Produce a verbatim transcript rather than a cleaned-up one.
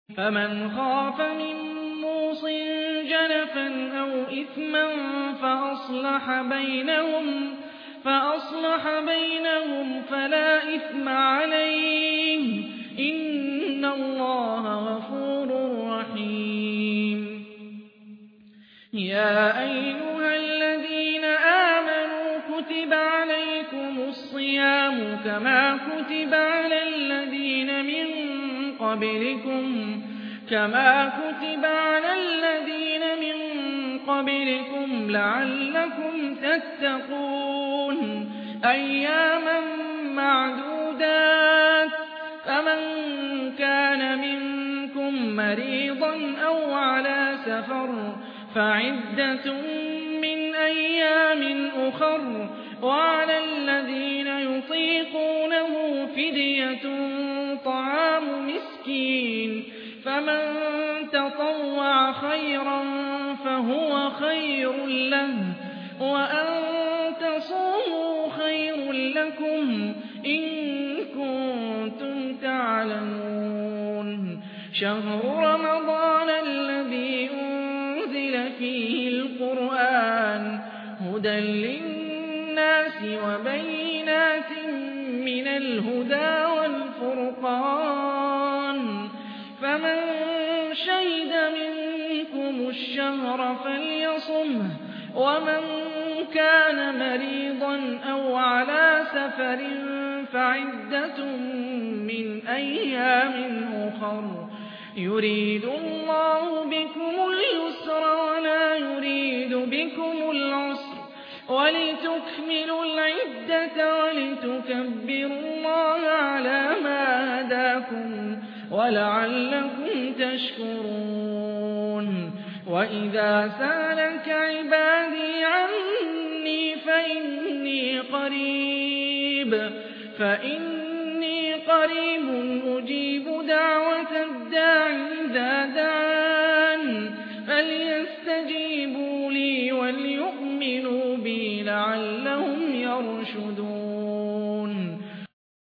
فمن خاف من موص جنفا أو إثما فأصلح بينهم فأصلح بينهم فلا إثم عليه إن الله غفور رحيم. يا أيها الذين آمنوا كتب عليكم الصيام كما كتب على الذين من قبلكم كما كتب على الذين من قبلكم لعلكم تتقون أياما معدودات فمن كان منكم مريضا أو على سفر فعدة من أيام أخر وعلى الذين يطيقونه فدية طعام مسكين فمن تطوع خيرا فهو خير له وأن تصوموا خير لكم إن كنتم تعلمون. شهر رمضان الذي أنزل فيه القرآن هدى للناس وبينات من الهدى والفرقان فمن شهد منكم الشهر فليصمه ومن كان مريضا أو على سفر فعدة من أيام أخر يريد الله بكم اليسر ولا يريد بكم العسر ولتكملوا العدة ولتكبروا الله على ما هداكم ولعلكم تشكرون. وإذا سألك عبادي عني فإني قريب فإني قريب أجيب